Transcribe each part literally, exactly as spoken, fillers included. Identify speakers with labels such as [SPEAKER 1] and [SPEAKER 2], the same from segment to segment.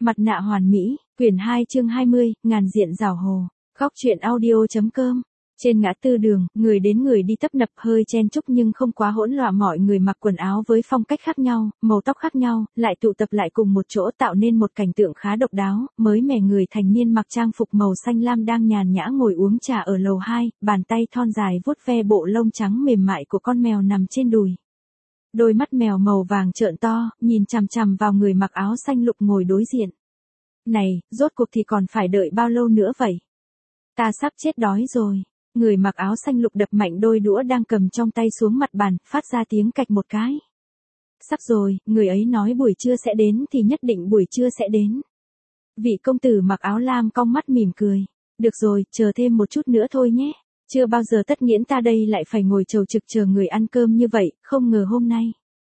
[SPEAKER 1] Mặt nạ hoàn mỹ, quyển hai chương hai mươi, ngàn diện giảo hồ. Góc truyện audio.com. Trên ngã tư đường, người đến người đi tấp nập, hơi chen chúc nhưng không quá hỗn loạn, mọi người mặc quần áo với phong cách khác nhau, màu tóc khác nhau, lại tụ tập lại cùng một chỗ tạo nên một cảnh tượng khá độc đáo. Mới mẻ người thành niên mặc trang phục màu xanh lam đang nhàn nhã ngồi uống trà ở lầu hai, bàn tay thon dài vuốt ve bộ lông trắng mềm mại của con mèo nằm trên đùi. Đôi mắt mèo màu vàng trợn to, nhìn chằm chằm vào người mặc áo xanh lục ngồi đối diện. Này, rốt cuộc thì còn phải đợi bao lâu nữa vậy? Ta sắp chết đói rồi. Người mặc áo xanh lục đập mạnh đôi đũa đang cầm trong tay xuống mặt bàn, phát ra tiếng cạch một cái. Sắp rồi, người ấy nói buổi trưa sẽ đến thì nhất định buổi trưa sẽ đến. Vị công tử mặc áo lam cong mắt mỉm cười. Được rồi, chờ thêm một chút nữa thôi nhé. Chưa bao giờ Tất Nghiễn ta đây lại phải ngồi chầu trực chờ người ăn cơm như vậy, không ngờ hôm nay.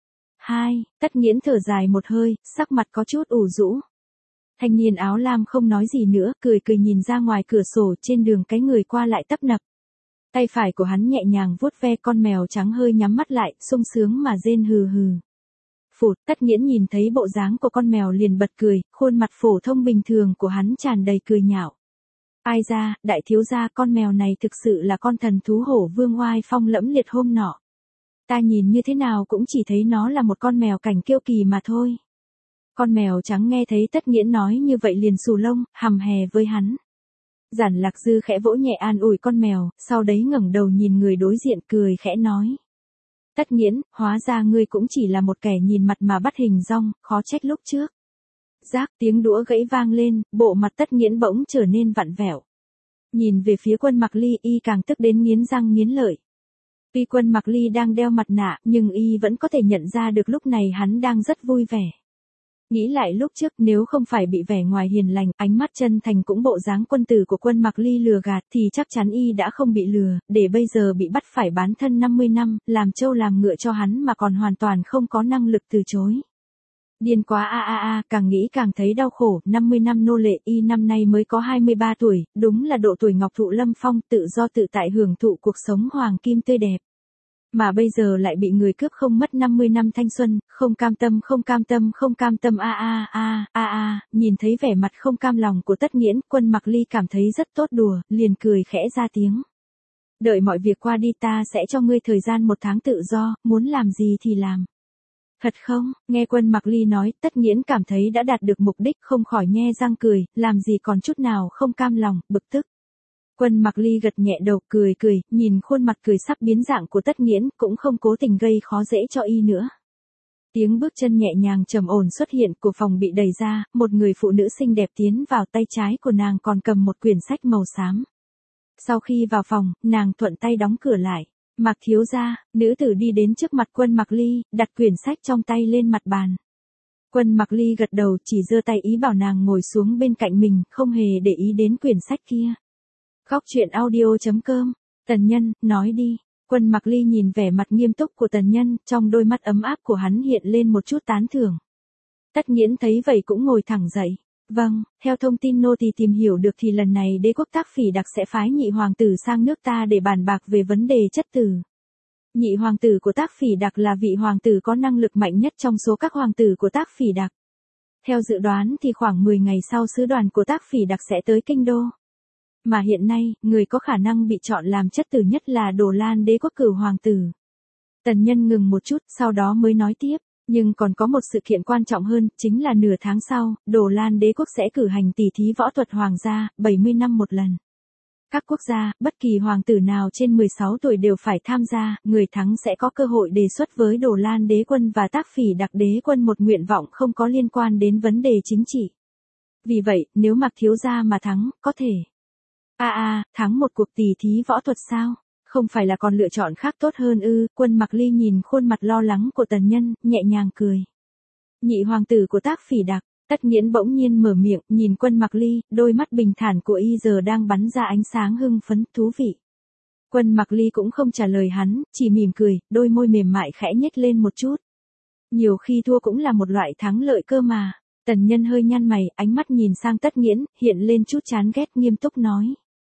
[SPEAKER 1] Hai, Tất Nghiễn thở dài một hơi, sắc mặt có chút ủ rũ. Thanh niên áo lam không nói gì nữa, cười cười nhìn ra ngoài cửa sổ, trên đường cái người qua lại tấp nập. Tay phải của hắn nhẹ nhàng vuốt ve con mèo trắng, hơi nhắm mắt lại, sung sướng mà rên hừ hừ. Phụt, Tất Nghiễn nhìn thấy bộ dáng của con mèo liền bật cười, khuôn mặt phổ thông bình thường của hắn tràn đầy cười nhạo. Ai ra, đại thiếu gia, con mèo này thực sự là con thần thú hổ vương oai phong lẫm liệt hôm nọ. Ta nhìn như thế nào cũng chỉ thấy nó là một con mèo cảnh kiêu kỳ mà thôi. Con mèo trắng nghe thấy Tất Nghiễn nói như vậy liền xù lông, hầm hè với hắn. Giản Lạc Dư khẽ vỗ nhẹ an ủi con mèo, sau đấy ngẩng đầu nhìn người đối diện cười khẽ nói. Tất Nghiễn, hóa ra ngươi cũng chỉ là một kẻ nhìn mặt mà bắt hình dong, khó trách lúc trước. Rác, tiếng đũa gãy vang lên, bộ mặt Tất Nghiễn bỗng trở nên vặn vẹo. Nhìn về phía Quân Mặc Ly, y càng tức đến nghiến răng nghiến lợi. Tuy Quân Mặc Ly đang đeo mặt nạ, nhưng y vẫn có thể nhận ra được lúc này hắn đang rất vui vẻ. Nghĩ lại lúc trước, nếu không phải bị vẻ ngoài hiền lành, ánh mắt chân thành cũng bộ dáng quân tử của Quân Mặc Ly lừa gạt, thì chắc chắn y đã không bị lừa, để bây giờ bị bắt phải bán thân năm mươi năm, làm trâu làm ngựa cho hắn mà còn hoàn toàn không có năng lực từ chối. Điên quá a a a, càng nghĩ càng thấy đau khổ, năm mươi năm nô lệ, y năm nay mới có hai mươi ba tuổi, đúng là độ tuổi ngọc thụ lâm phong, tự do tự tại hưởng thụ cuộc sống hoàng kim tươi đẹp. Mà bây giờ lại bị người cướp không mất năm mươi năm thanh xuân, không cam tâm không cam tâm không cam tâm a a a a a, nhìn thấy vẻ mặt không cam lòng của Tất Nghiễn, Quân Mặc Ly cảm thấy rất tốt đùa, liền cười khẽ ra tiếng. Đợi mọi việc qua đi ta sẽ cho ngươi thời gian một tháng tự do, muốn làm gì thì làm. Thật không? Nghe Quân Mặc Ly nói, Tất Nghiễn cảm thấy đã đạt được mục đích, không khỏi nhe răng cười, làm gì còn chút nào không cam lòng, bực tức. Quân Mặc Ly gật nhẹ đầu cười cười, nhìn khuôn mặt cười sắp biến dạng của Tất Nghiễn, cũng không cố tình gây khó dễ cho y nữa. Tiếng bước chân nhẹ nhàng trầm ổn xuất hiện, của phòng bị đẩy ra, một người phụ nữ xinh đẹp tiến vào, tay trái của nàng còn cầm một quyển sách màu xám. Sau khi vào phòng, nàng thuận tay đóng cửa lại. Mạc thiếu gia, nữ tử đi đến trước mặt Quân Mặc Ly, đặt quyển sách trong tay lên mặt bàn. Quân Mặc Ly gật đầu, chỉ giơ tay ý bảo nàng ngồi xuống bên cạnh mình, không hề để ý đến quyển sách kia. Góc truyện audio.com. Tần Nhân, nói đi. Quân Mặc Ly nhìn vẻ mặt nghiêm túc của Tần Nhân, trong đôi mắt ấm áp của hắn hiện lên một chút tán thưởng. Tất Nghiễn thấy vậy cũng ngồi thẳng dậy. Vâng, theo thông tin nô tỳ tìm hiểu được thì lần này đế quốc Tác Phỉ Đặc sẽ phái nhị hoàng tử sang nước ta để bàn bạc về vấn đề chất tử. Nhị hoàng tử của Tác Phỉ Đặc là vị hoàng tử có năng lực mạnh nhất trong số các hoàng tử của Tác Phỉ Đặc. Theo dự đoán thì khoảng mười ngày sau sứ đoàn của Tác Phỉ Đặc sẽ tới kinh đô. Mà hiện nay, người có khả năng bị chọn làm chất tử nhất là Đồ Lan đế quốc cửu hoàng tử. Tần Nhân ngừng một chút, sau đó mới nói tiếp. Nhưng còn có một sự kiện quan trọng hơn, chính là nửa tháng sau, Đồ Lan đế quốc sẽ cử hành tỷ thí võ thuật hoàng gia, bảy mươi năm một lần. Các quốc gia, bất kỳ hoàng tử nào trên mười sáu tuổi đều phải tham gia, người thắng sẽ có cơ hội đề xuất với Đồ Lan đế quân và Tác Phỉ Đặc đế quân một nguyện vọng không có liên quan đến vấn đề chính trị. Vì vậy, nếu Mạc thiếu gia mà thắng, có thể. A a, thắng một cuộc tỷ thí võ thuật sao? Không phải là còn lựa chọn khác tốt hơn ư? Quân Mặc Ly nhìn khuôn mặt lo lắng của Tần Nhân, nhẹ nhàng cười. Nhị hoàng tử của Tác Phỉ Đặc. Tất Nghiễn bỗng nhiên mở miệng, nhìn Quân Mặc Ly, đôi mắt bình thản của y giờ đang bắn ra ánh sáng hưng phấn, thú vị. Quân Mặc Ly cũng không trả lời hắn, chỉ mỉm cười, đôi môi mềm mại khẽ nhếch lên một chút. Nhiều khi thua cũng là một loại thắng lợi cơ mà. Tần Nhân hơi nhăn mày, ánh mắt nhìn sang Tất Nghiễn, hiện lên chút chán ghét, nghiêm túc nói.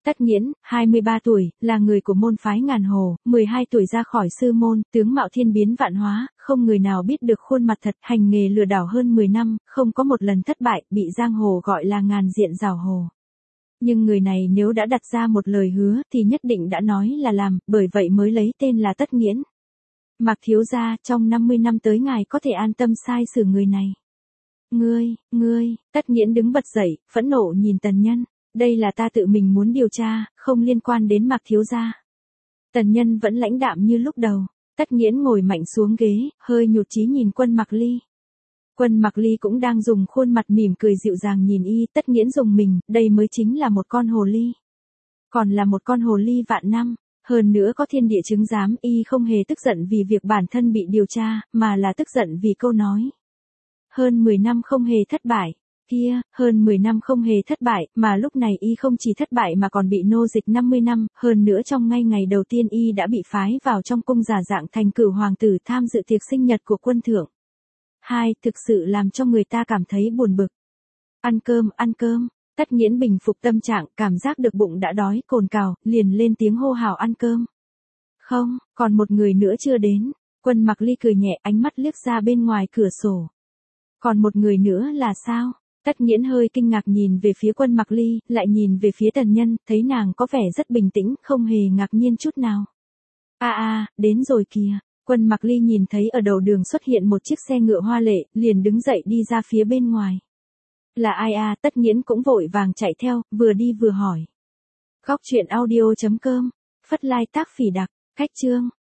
[SPEAKER 1] Tất Nghiễn, hai mươi ba tuổi, là người của môn phái Ngàn Hồ, mười hai tuổi ra khỏi sư môn, tướng mạo thiên biến vạn hóa, không người nào biết được khuôn mặt thật, hành nghề lừa đảo hơn mười năm, không có một lần thất bại, bị giang hồ gọi là ngàn diện giảo hồ. Nhưng người này nếu đã đặt ra một lời hứa thì nhất định đã nói là làm, bởi vậy mới lấy tên là Tất Nghiễn. Mạc thiếu gia, trong năm mươi năm tới ngài có thể an tâm sai xử người này. Ngươi, ngươi, Tất Nghiễn đứng bật dậy, phẫn nộ nhìn Tần Nhân. Đây là ta tự mình muốn điều tra, không liên quan đến Mạc thiếu gia. Tần Nhân vẫn lãnh đạm như lúc đầu. Tất Nghiễn ngồi mạnh xuống ghế, hơi nhụt chí nhìn Quân Mặc Ly. Quân Mặc Ly cũng đang dùng khuôn mặt mỉm cười dịu dàng nhìn y. Tất Nghiễn dùng mình, đây mới chính là một con hồ ly. Còn là một con hồ ly vạn năm. Hơn nữa có thiên địa chứng giám, y không hề tức giận vì việc bản thân bị điều tra, mà là tức giận vì câu nói. Hơn mười năm không hề thất bại. Kia, hơn mười năm không hề thất bại, mà lúc này y không chỉ thất bại mà còn bị nô dịch năm mươi năm, hơn nữa trong ngay ngày đầu tiên y đã bị phái vào trong cung giả dạng thành cửu hoàng tử tham dự tiệc sinh nhật của quân thượng. Hai, thực sự làm cho người ta cảm thấy buồn bực. Ăn cơm, ăn cơm. Tất Nghiễn bình phục tâm trạng, cảm giác được bụng đã đói, cồn cào, liền lên tiếng hô hào ăn cơm. Không, còn một người nữa chưa đến. Quân Mặc Ly cười nhẹ, ánh mắt liếc ra bên ngoài cửa sổ. Còn một người nữa là sao? Tất Nghiễn hơi kinh ngạc nhìn về phía Quân Mặc Ly, lại nhìn về phía Tần Nhân, thấy nàng có vẻ rất bình tĩnh, không hề ngạc nhiên chút nào. A a, đến rồi kìa. Quân Mặc Ly nhìn thấy ở đầu đường xuất hiện một chiếc xe ngựa hoa lệ, liền đứng dậy đi ra phía bên ngoài. Là ai a? Tất Nghiễn cũng vội vàng chạy theo, vừa đi vừa hỏi. Góc truyện audio chấm com, phất like tác phỉ đặc, cách chương.